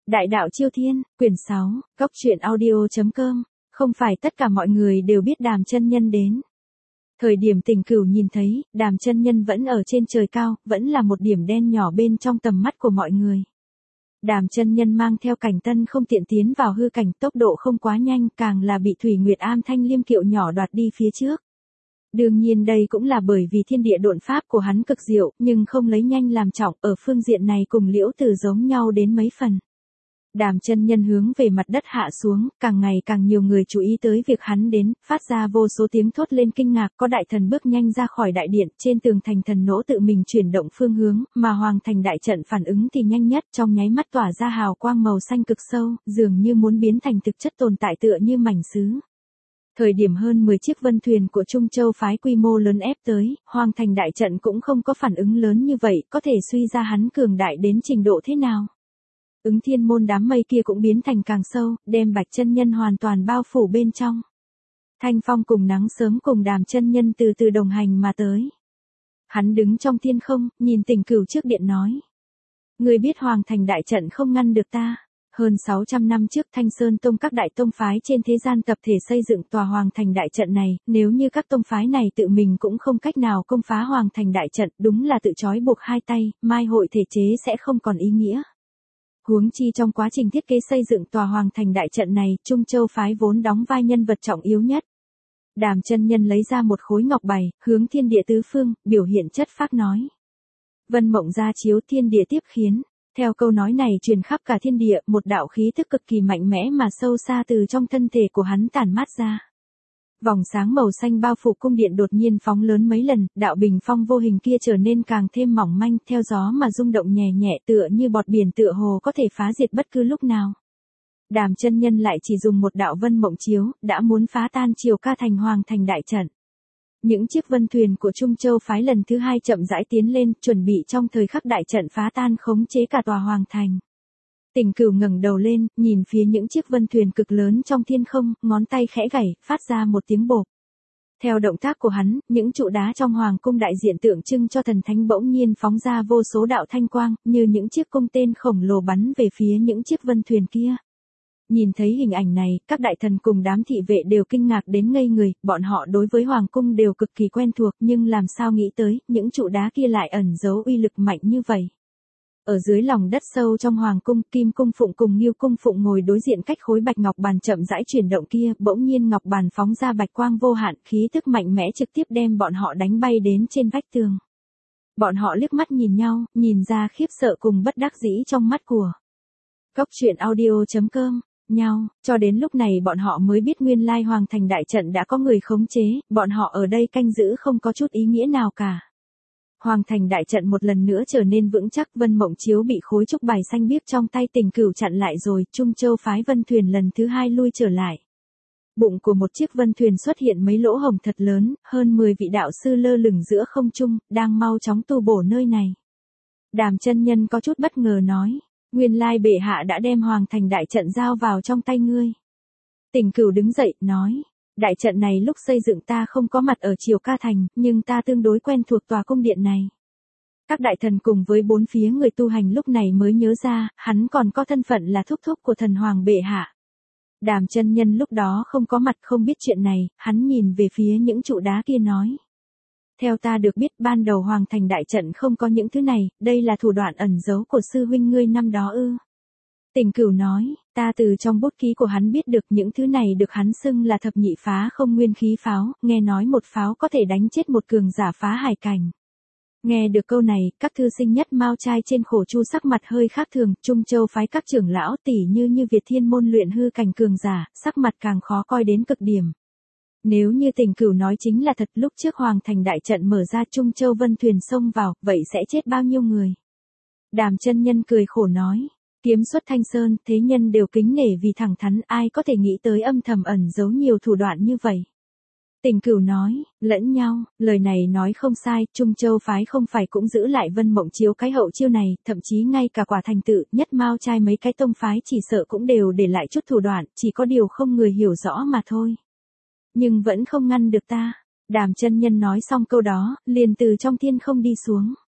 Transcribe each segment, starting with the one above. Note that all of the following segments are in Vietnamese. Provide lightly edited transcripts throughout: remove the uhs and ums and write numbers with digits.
Đại đạo Chiêu Thiên, quyển 6, Góc truyện audio.com, không phải tất cả mọi người đều biết Đàm chân nhân đến. Thời điểm Tình Cửu nhìn thấy, Đàm chân nhân vẫn ở trên trời cao, vẫn là một điểm đen nhỏ bên trong tầm mắt của mọi người. Đàm chân nhân mang theo Cảnh Tân không tiện tiến vào hư cảnh, tốc độ không quá nhanh, càng là bị Thủy Nguyệt Am thanh liêm kiệu nhỏ đoạt đi phía trước. Đương nhiên đây cũng là bởi vì thiên địa độn pháp của hắn cực diệu, nhưng không lấy nhanh làm trọng, ở phương diện này cùng Liễu Tử giống nhau đến mấy phần. Đàm chân nhân hướng về mặt đất hạ xuống, càng ngày càng nhiều người chú ý tới việc hắn đến, phát ra vô số tiếng thốt lên kinh ngạc, có đại thần bước nhanh ra khỏi đại điện, trên tường thành thần nỗ tự mình chuyển động phương hướng, mà hoàng thành đại trận phản ứng thì nhanh nhất, trong nháy mắt tỏa ra hào quang màu xanh cực sâu, dường như muốn biến thành thực chất tồn tại tựa như mảnh sứ. Thời điểm hơn 10 chiếc vân thuyền của Trung Châu phái quy mô lớn ép tới, hoàng thành đại trận cũng không có phản ứng lớn như vậy, có thể suy ra hắn cường đại đến trình độ thế nào. Ứng Thiên Môn đám mây kia cũng biến thành càng sâu, đem Bạch chân nhân hoàn toàn bao phủ bên trong. Thanh phong cùng nắng sớm cùng Đàm chân nhân từ từ đồng hành mà tới. Hắn đứng trong thiên không, nhìn Tình Cửu trước điện nói. Người biết hoàng thành đại trận không ngăn được ta. Hơn 600 năm trước Thanh Sơn Tông các đại tông phái trên thế gian tập thể xây dựng tòa hoàng thành đại trận này, nếu như các tông phái này tự mình cũng không cách nào công phá hoàng thành đại trận, đúng là tự trói buộc hai tay, mai hội thể chế sẽ không còn ý nghĩa. Huống chi trong quá trình thiết kế xây dựng tòa hoàng thành đại trận này, Trung Châu phái vốn đóng vai nhân vật trọng yếu nhất. Đàm chân nhân lấy ra một khối ngọc bày, hướng thiên địa tứ phương, biểu hiện chất phác nói. Vân mộng ra chiếu thiên địa tiếp khiến. Theo câu nói này truyền khắp cả thiên địa, một đạo khí thức cực kỳ mạnh mẽ mà sâu xa từ trong thân thể của hắn tản mát ra. Vòng sáng màu xanh bao phủ cung điện đột nhiên phóng lớn mấy lần, đạo bình phong vô hình kia trở nên càng thêm mỏng manh, theo gió mà rung động nhẹ nhẹ tựa như bọt biển tựa hồ có thể phá diệt bất cứ lúc nào. Đàm chân nhân lại chỉ dùng một đạo vân mộng chiếu, đã muốn phá tan Triều Ca thành hoàng thành đại trận. Những chiếc vân thuyền của Trung Châu phái lần thứ hai chậm rãi tiến lên, chuẩn bị trong thời khắc đại trận phá tan khống chế cả tòa hoàng thành. Tình Cửu ngẩng đầu lên, nhìn phía những chiếc vân thuyền cực lớn trong thiên không, ngón tay khẽ gảy, phát ra một tiếng bộp. Theo động tác của hắn, những trụ đá trong hoàng cung đại diện tượng trưng cho thần thánh bỗng nhiên phóng ra vô số đạo thanh quang, như những chiếc cung tên khổng lồ bắn về phía những chiếc vân thuyền kia. Nhìn thấy hình ảnh này, các đại thần cùng đám thị vệ đều kinh ngạc đến ngây người, bọn họ đối với hoàng cung đều cực kỳ quen thuộc, nhưng làm sao nghĩ tới, những trụ đá kia lại ẩn giấu uy lực mạnh như vậy. Ở dưới lòng đất sâu trong hoàng cung, Kim Cung Phụng cùng Ngưu Cung Phụng ngồi đối diện cách khối bạch ngọc bàn chậm rãi chuyển động kia, bỗng nhiên ngọc bàn phóng ra bạch quang vô hạn, khí thức mạnh mẽ trực tiếp đem bọn họ đánh bay đến trên vách tường. Bọn họ liếc mắt nhìn nhau, nhìn ra khiếp sợ cùng bất đắc dĩ trong mắt của Góc truyện audio.com. Cho đến lúc này bọn họ mới biết nguyên lai hoàng thành đại trận đã có người khống chế, bọn họ ở đây canh giữ không có chút ý nghĩa nào cả. Hoàng thành đại trận một lần nữa trở nên vững chắc, vân mộng chiếu bị khối trúc bài xanh biếc trong tay Tình Cửu chặn lại rồi, Trung Châu phái vân thuyền lần thứ hai lui trở lại. Bụng của một chiếc vân thuyền xuất hiện mấy lỗ hổng thật lớn, hơn 10 vị đạo sư lơ lửng giữa không trung, đang mau chóng tu bổ nơi này. Đàm chân nhân có chút bất ngờ nói. Nguyên lai bệ hạ đã đem hoàng thành đại trận giao vào trong tay ngươi. Tình Cửu đứng dậy, nói. Đại trận này lúc xây dựng ta không có mặt ở Triều Ca thành, nhưng ta tương đối quen thuộc tòa cung điện này. Các đại thần cùng với bốn phía người tu hành lúc này mới nhớ ra, hắn còn có thân phận là thúc thúc của thần hoàng bệ hạ. Đàm chân nhân lúc đó không có mặt không biết chuyện này, hắn nhìn về phía những trụ đá kia nói. Theo ta được biết ban đầu hoàng thành đại trận không có những thứ này, đây là thủ đoạn ẩn giấu của sư huynh ngươi năm đó ư. Tình Cửu nói, ta từ trong bút ký của hắn biết được những thứ này được hắn xưng là thập nhị phá không nguyên khí pháo, nghe nói một pháo có thể đánh chết một cường giả phá hải cảnh. Nghe được câu này, các thư sinh nhất Mao trai trên khổ chu sắc mặt hơi khác thường, Trung Châu phái các trưởng lão tỷ như Việt Thiên môn luyện hư cảnh cường giả, sắc mặt càng khó coi đến cực điểm. Nếu như Tình Cửu nói chính là thật, lúc trước hoàng thành đại trận mở ra Trung Châu vân thuyền xông vào, vậy sẽ chết bao nhiêu người? Đàm chân nhân cười khổ nói, kiếm xuất Thanh Sơn, thế nhân đều kính nể vì thẳng thắn, ai có thể nghĩ tới âm thầm ẩn giấu nhiều thủ đoạn như vậy? Tình Cửu nói, lẫn nhau, lời này nói không sai, Trung Châu phái không phải cũng giữ lại vân mộng chiếu cái hậu chiêu này, thậm chí ngay cả quả thành tự, nhất Mao trai mấy cái tông phái chỉ sợ cũng đều để lại chút thủ đoạn, chỉ có điều không người hiểu rõ mà thôi. Nhưng vẫn không ngăn được ta. Đàm chân nhân nói xong câu đó, liền từ trong thiên không đi xuống.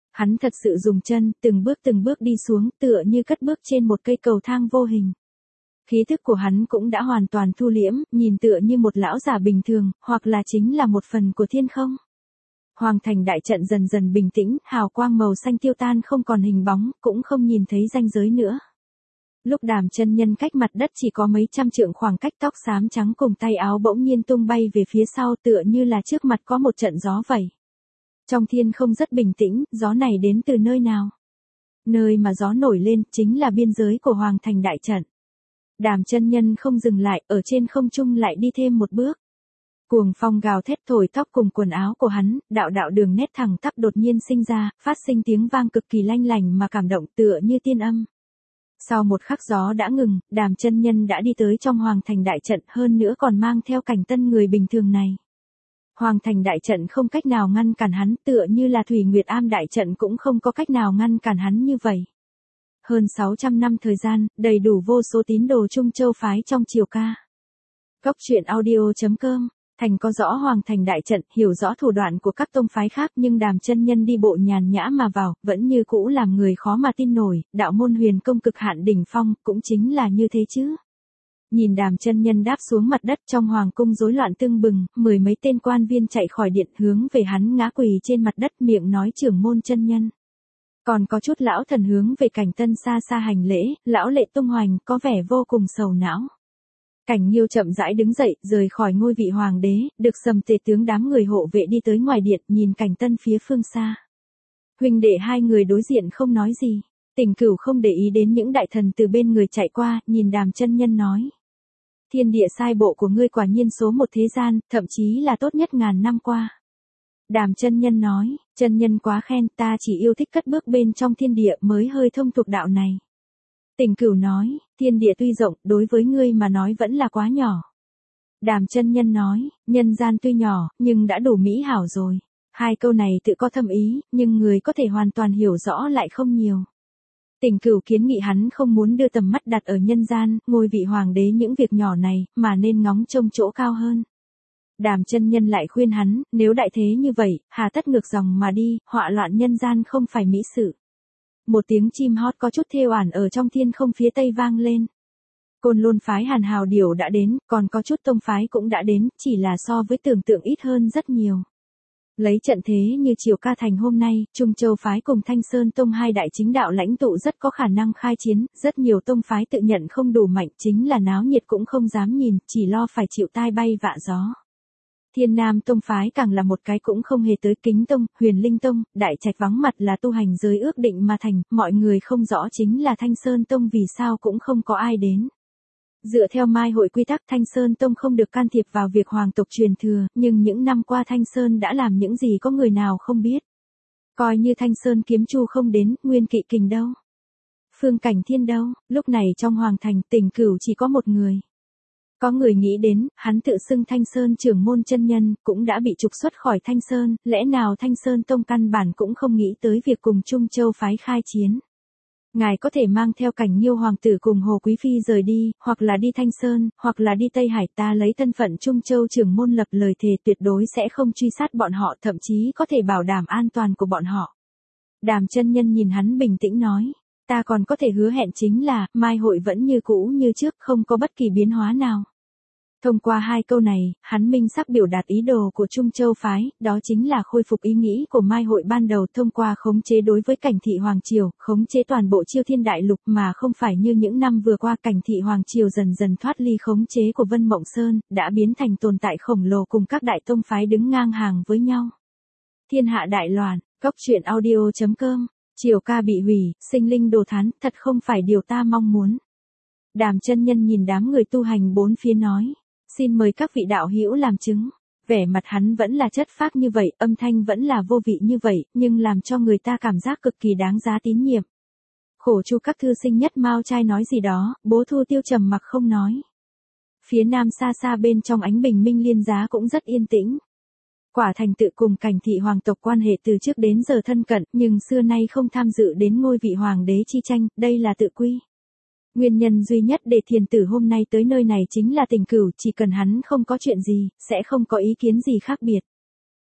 Hắn thật sự dùng chân, từng bước đi xuống, tựa như cất bước trên một cây cầu thang vô hình. Khí thức của hắn cũng đã hoàn toàn thu liễm, nhìn tựa như một lão giả bình thường, hoặc là chính là một phần của thiên không. Hoàng thành đại trận dần dần bình tĩnh, hào quang màu xanh tiêu tan không còn hình bóng, cũng không nhìn thấy ranh giới nữa. Lúc Đàm chân nhân cách mặt đất chỉ có mấy trăm trượng khoảng cách, tóc xám trắng cùng tay áo bỗng nhiên tung bay về phía sau, tựa như là trước mặt có một trận gió vậy. Trong thiên không rất bình tĩnh, gió này đến từ nơi nào? Nơi mà gió nổi lên chính là biên giới của Hoàng thành đại trận. Đàm chân nhân không dừng lại, ở trên không trung lại đi thêm một bước. Cuồng phong gào thét thổi tóc cùng quần áo của hắn, đạo đạo đường nét thẳng tắp đột nhiên sinh ra, phát sinh tiếng vang cực kỳ lanh lành mà cảm động, tựa như tiên âm. Sau một khắc gió đã ngừng, Đàm chân nhân đã đi tới trong Hoàng thành đại trận, hơn nữa còn mang theo cảnh tân người bình thường này. Hoàng thành đại trận không cách nào ngăn cản hắn, tựa như là Thủy Nguyệt Am đại trận cũng không có cách nào ngăn cản hắn như vậy. Hơn 600 năm thời gian, đầy đủ vô số tín đồ Trung Châu phái trong triều ca. Góc truyện audio.com. Thành có rõ Hoàng thành đại trận, hiểu rõ thủ đoạn của các tông phái khác, nhưng Đàm chân nhân đi bộ nhàn nhã mà vào, vẫn như cũ làm người khó mà tin nổi, đạo môn huyền công cực hạn đỉnh phong, cũng chính là như thế chứ. Nhìn Đàm chân nhân đáp xuống mặt đất, trong hoàng cung rối loạn tưng bừng, mười mấy tên quan viên chạy khỏi điện hướng về hắn ngã quỳ trên mặt đất, miệng nói trưởng môn chân nhân. Còn có chút lão thần hướng về Cảnh Tân xa xa hành lễ, lão lệ tung hoành, có vẻ vô cùng sầu não. Cảnh Nghiêu chậm rãi đứng dậy, rời khỏi ngôi vị hoàng đế, được Sầm Tề tướng đám người hộ vệ đi tới ngoài điện, nhìn Cảnh Tân phía phương xa. Huynh đệ hai người đối diện không nói gì. Tỉnh Cửu không để ý đến những đại thần từ bên người chạy qua, nhìn Đàm chân nhân nói. Thiên địa sai bộ của ngươi quả nhiên số một thế gian, thậm chí là tốt nhất ngàn năm qua. Đàm chân nhân nói, chân nhân quá khen, ta chỉ yêu thích cất bước bên trong thiên địa mới hơi thông thuộc đạo này. Tỉnh Cửu nói, thiên địa tuy rộng, đối với ngươi mà nói vẫn là quá nhỏ. Đàm chân nhân nói, nhân gian tuy nhỏ, nhưng đã đủ mỹ hảo rồi. Hai câu này tự có thâm ý, nhưng người có thể hoàn toàn hiểu rõ lại không nhiều. Tỉnh Cửu kiến nghị hắn không muốn đưa tầm mắt đặt ở nhân gian, ngôi vị hoàng đế những việc nhỏ này, mà nên ngóng trông chỗ cao hơn. Đàm chân nhân lại khuyên hắn, nếu đại thế như vậy, hà tất ngược dòng mà đi, họa loạn nhân gian không phải mỹ sự. Một tiếng chim hót có chút thê oản ở trong thiên không phía tây vang lên. Côn Lôn phái Hàn Hào Điểu đã đến, còn có chút tông phái cũng đã đến, chỉ là so với tưởng tượng ít hơn rất nhiều. Lấy trận thế như triều ca thành hôm nay, Trung Châu phái cùng Thanh Sơn tông hai đại chính đạo lãnh tụ rất có khả năng khai chiến, rất nhiều tông phái tự nhận không đủ mạnh, chính là náo nhiệt cũng không dám nhìn, chỉ lo phải chịu tai bay vạ gió. Thiên Nam tông phái càng là một cái cũng không hề tới. Kính tông, Huyền Linh tông, Đại Trạch vắng mặt là tu hành giới ước định mà thành, mọi người không rõ chính là Thanh Sơn tông vì sao cũng không có ai đến. Dựa theo Mai hội quy tắc, Thanh Sơn tông không được can thiệp vào việc hoàng tộc truyền thừa, nhưng những năm qua Thanh Sơn đã làm những gì có người nào không biết. Coi như Thanh Sơn kiếm chu không đến, Nguyên Kỵ Kình đâu? Phương Cảnh Thiên đâu? Lúc này trong hoàng thành, Tỉnh Cửu chỉ có một người. Có người nghĩ đến, hắn tự xưng Thanh Sơn trưởng môn chân nhân, cũng đã bị trục xuất khỏi Thanh Sơn, lẽ nào Thanh Sơn tông căn bản cũng không nghĩ tới việc cùng Trung Châu phái khai chiến. Ngài có thể mang theo Cảnh Nghiêu hoàng tử cùng Hồ Quý Phi rời đi, hoặc là đi Thanh Sơn, hoặc là đi Tây Hải, ta lấy thân phận Trung Châu trưởng môn lập lời thề tuyệt đối sẽ không truy sát bọn họ, thậm chí có thể bảo đảm an toàn của bọn họ. Đàm chân nhân nhìn hắn bình tĩnh nói, ta còn có thể hứa hẹn chính là, Mai hội vẫn như cũ như trước, không có bất kỳ biến hóa nào. Thông qua hai câu này, hắn minh xác biểu đạt ý đồ của Trung Châu phái, đó chính là khôi phục ý nghĩ của Mai hội ban đầu thông qua khống chế đối với Cảnh thị Hoàng Triều, khống chế toàn bộ Chiêu Thiên Đại Lục mà không phải như những năm vừa qua Cảnh thị Hoàng Triều dần dần thoát ly khống chế của Vân Mộng Sơn, đã biến thành tồn tại khổng lồ cùng các đại tông phái đứng ngang hàng với nhau. Thiên hạ đại loạn, góc truyện audio.com, triều ca bị hủy, sinh linh đồ thán, thật không phải điều ta mong muốn. Đàm chân nhân nhìn đám người tu hành bốn phía nói. Xin mời các vị đạo hữu làm chứng. Vẻ mặt hắn vẫn là chất phác như vậy, âm thanh vẫn là vô vị như vậy, nhưng làm cho người ta cảm giác cực kỳ đáng giá tín nhiệm. Khổ chu các thư sinh nhất Mao trai nói gì đó, Bố Thu Tiêu trầm mặc không nói. Phía nam xa xa bên trong ánh bình minh liên giá cũng rất yên tĩnh. Quả thành tự cùng Cảnh thị hoàng tộc quan hệ từ trước đến giờ thân cận, nhưng xưa nay không tham dự đến ngôi vị hoàng đế chi tranh, đây là tự quy. Nguyên nhân duy nhất để thiền tử hôm nay tới nơi này chính là Tỉnh Cửu, chỉ cần hắn không có chuyện gì, sẽ không có ý kiến gì khác biệt.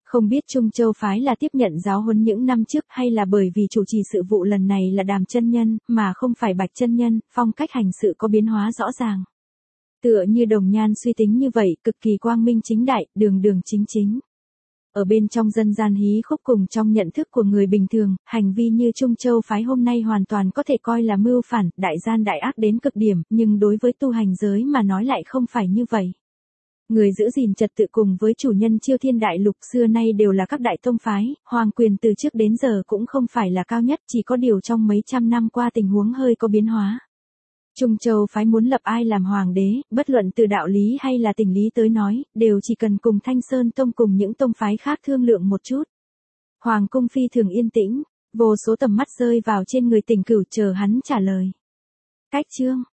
Không biết Trung Châu phái là tiếp nhận giáo huấn những năm trước hay là bởi vì chủ trì sự vụ lần này là Đàm chân nhân, mà không phải Bạch chân nhân, phong cách hành sự có biến hóa rõ ràng. Tựa như Đồng Nhan suy tính như vậy, cực kỳ quang minh chính đại, đường đường chính chính. Ở bên trong dân gian hí khúc cùng trong nhận thức của người bình thường, hành vi như Trung Châu phái hôm nay hoàn toàn có thể coi là mưu phản, đại gian đại ác đến cực điểm, nhưng đối với tu hành giới mà nói lại không phải như vậy. Người giữ gìn trật tự cùng với chủ nhân Chiêu Thiên Đại Lục xưa nay đều là các đại tông phái, hoàng quyền từ trước đến giờ cũng không phải là cao nhất, chỉ có điều trong mấy trăm năm qua tình huống hơi có biến hóa. Trung Châu phái muốn lập ai làm hoàng đế, bất luận từ đạo lý hay là tình lý tới nói, đều chỉ cần cùng Thanh Sơn Tông cùng những tông phái khác thương lượng một chút. Hoàng cung phi thường yên tĩnh, vô số tầm mắt rơi vào trên người Tình Cửu chờ hắn trả lời. Cách chương